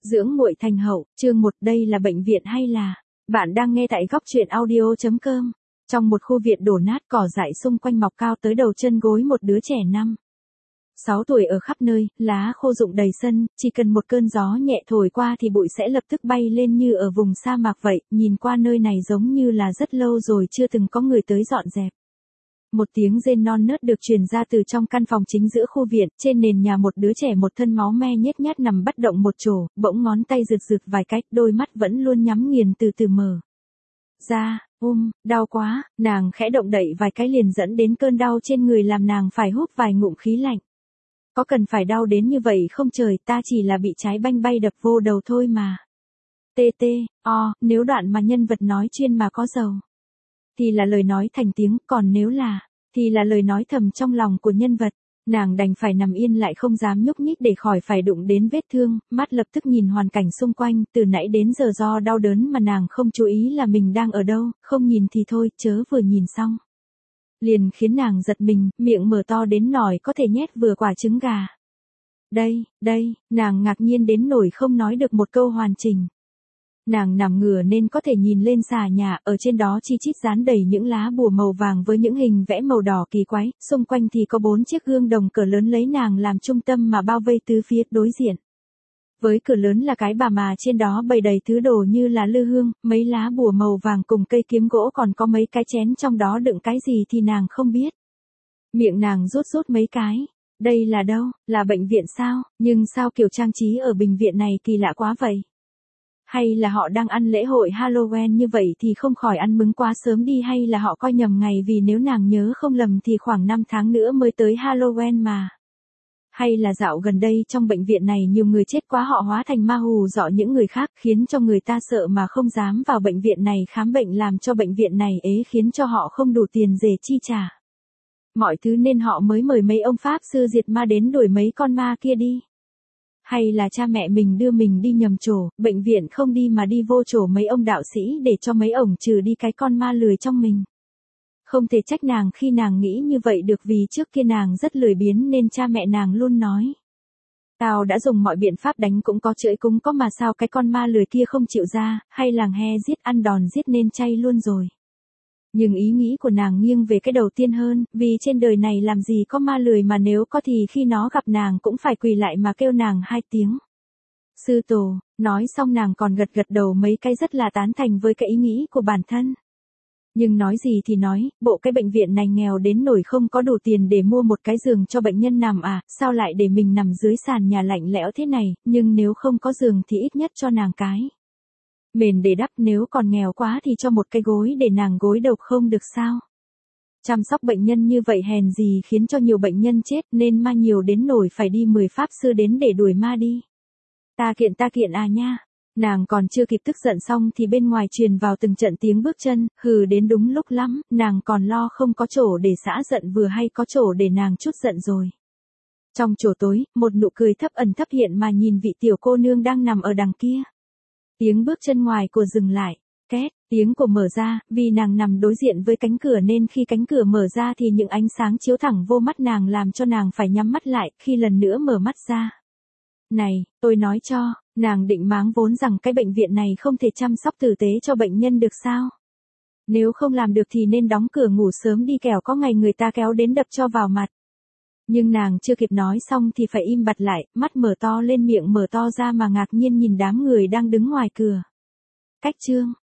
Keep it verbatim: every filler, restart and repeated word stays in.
Dưỡng muội thành hậu, chương một. Đây là bệnh viện hay là... Bạn đang nghe tại góc truyện audio chấm com. Trong một khu viện đổ nát, cỏ dại xung quanh mọc cao tới đầu chân gối một đứa trẻ năm sáu tuổi ở khắp nơi, lá khô rụng đầy sân, chỉ cần một cơn gió nhẹ thổi qua thì bụi sẽ lập tức bay lên như ở vùng sa mạc vậy, nhìn qua nơi này giống như là rất lâu rồi chưa từng có người tới dọn dẹp. Một tiếng rên non nớt được truyền ra từ trong căn phòng chính giữa khu viện, trên nền nhà một đứa trẻ một thân máu me nhét nhát nằm bất động một chỗ, bỗng ngón tay rực rực vài cách, đôi mắt vẫn luôn nhắm nghiền từ từ mở ra. Ôm, đau quá, nàng khẽ động đậy vài cái liền dẫn đến cơn đau trên người làm nàng phải hút vài ngụm khí lạnh. Có cần phải đau đến như vậy không trời, ta chỉ là bị trái banh bay đập vô đầu thôi mà. Tê tê, o, nếu đoạn mà nhân vật nói chuyên mà có dầu thì là lời nói thành tiếng, còn nếu là, thì là lời nói thầm trong lòng của nhân vật. Nàng đành phải nằm yên lại không dám nhúc nhích để khỏi phải đụng đến vết thương, mắt lập tức nhìn hoàn cảnh xung quanh, từ nãy đến giờ do đau đớn mà nàng không chú ý là mình đang ở đâu, không nhìn thì thôi, chớ vừa nhìn xong liền khiến nàng giật mình, miệng mở to đến nỗi có thể nhét vừa quả trứng gà. Đây, đây, nàng ngạc nhiên đến nỗi không nói được một câu hoàn chỉnh. Nàng nằm ngửa nên có thể nhìn lên xà nhà, ở trên đó chi chít dán đầy những lá bùa màu vàng với những hình vẽ màu đỏ kỳ quái, xung quanh thì có bốn chiếc gương đồng cỡ lớn lấy nàng làm trung tâm mà bao vây tứ phía đối diện. Với cửa lớn là cái bà mà trên đó bày đầy thứ đồ như là lư hương, mấy lá bùa màu vàng cùng cây kiếm gỗ, còn có mấy cái chén trong đó đựng cái gì thì nàng không biết. Miệng nàng rút rút mấy cái. Đây là đâu, là bệnh viện sao, nhưng sao kiểu trang trí ở bệnh viện này kỳ lạ quá vậy? Hay là họ đang ăn lễ hội Halloween như vậy thì không khỏi ăn mừng quá sớm đi, hay là họ coi nhầm ngày, vì nếu nàng nhớ không lầm thì khoảng năm tháng nữa mới tới Halloween mà. Hay là dạo gần đây trong bệnh viện này nhiều người chết quá, họ hóa thành ma hù dọa những người khác, khiến cho người ta sợ mà không dám vào bệnh viện này khám bệnh, làm cho bệnh viện này ế, khiến cho họ không đủ tiền để chi trả mọi thứ, nên họ mới mời mấy ông pháp sư diệt ma đến đuổi mấy con ma kia đi. Hay là cha mẹ mình đưa mình đi nhầm chỗ, bệnh viện không đi mà đi vô chỗ mấy ông đạo sĩ để cho mấy ổng trừ đi cái con ma lười trong mình. Không thể trách nàng khi nàng nghĩ như vậy được, vì trước kia nàng rất lười biếng nên cha mẹ nàng luôn nói: tao đã dùng mọi biện pháp đánh cũng có, chửi cũng có, mà sao cái con ma lười kia không chịu ra, hay làng he giết ăn đòn giết nên chay luôn rồi. Nhưng ý nghĩ của nàng nghiêng về cái đầu tiên hơn, vì trên đời này làm gì có ma lười, mà nếu có thì khi nó gặp nàng cũng phải quỳ lại mà kêu nàng hai tiếng sư tổ. Nói xong nàng còn gật gật đầu mấy cái, rất là tán thành với cái ý nghĩ của bản thân. Nhưng nói gì thì nói, bộ cái bệnh viện này nghèo đến nỗi không có đủ tiền để mua một cái giường cho bệnh nhân nằm à, sao lại để mình nằm dưới sàn nhà lạnh lẽo thế này, nhưng nếu không có giường thì ít nhất cho nàng cái mền để đắp, nếu còn nghèo quá thì cho một cái gối để nàng gối đầu không được sao? Chăm sóc bệnh nhân như vậy hèn gì khiến cho nhiều bệnh nhân chết, nên ma nhiều đến nỗi phải đi mười pháp sư đến để đuổi ma đi. Ta kiện ta kiện à nha. Nàng còn chưa kịp tức giận xong thì bên ngoài truyền vào từng trận tiếng bước chân, hừ đến đúng lúc lắm, nàng còn lo không có chỗ để xả giận vừa hay có chỗ để nàng chút giận rồi. Trong chỗ tối, một nụ cười thấp ẩn thấp hiện mà nhìn vị tiểu cô nương đang nằm ở đằng kia. Tiếng bước chân ngoài của dừng lại, két, tiếng của mở ra, vì nàng nằm đối diện với cánh cửa nên khi cánh cửa mở ra thì những ánh sáng chiếu thẳng vô mắt nàng làm cho nàng phải nhắm mắt lại, khi lần nữa mở mắt ra. Này, tôi nói cho, nàng định máng vốn rằng cái bệnh viện này không thể chăm sóc tử tế cho bệnh nhân được sao? Nếu không làm được thì nên đóng cửa ngủ sớm đi, kẻo có ngày người ta kéo đến đập cho vào mặt. Nhưng nàng chưa kịp nói xong thì phải im bặt lại, mắt mở to lên, miệng mở to ra mà ngạc nhiên nhìn đám người đang đứng ngoài cửa. Cách chương,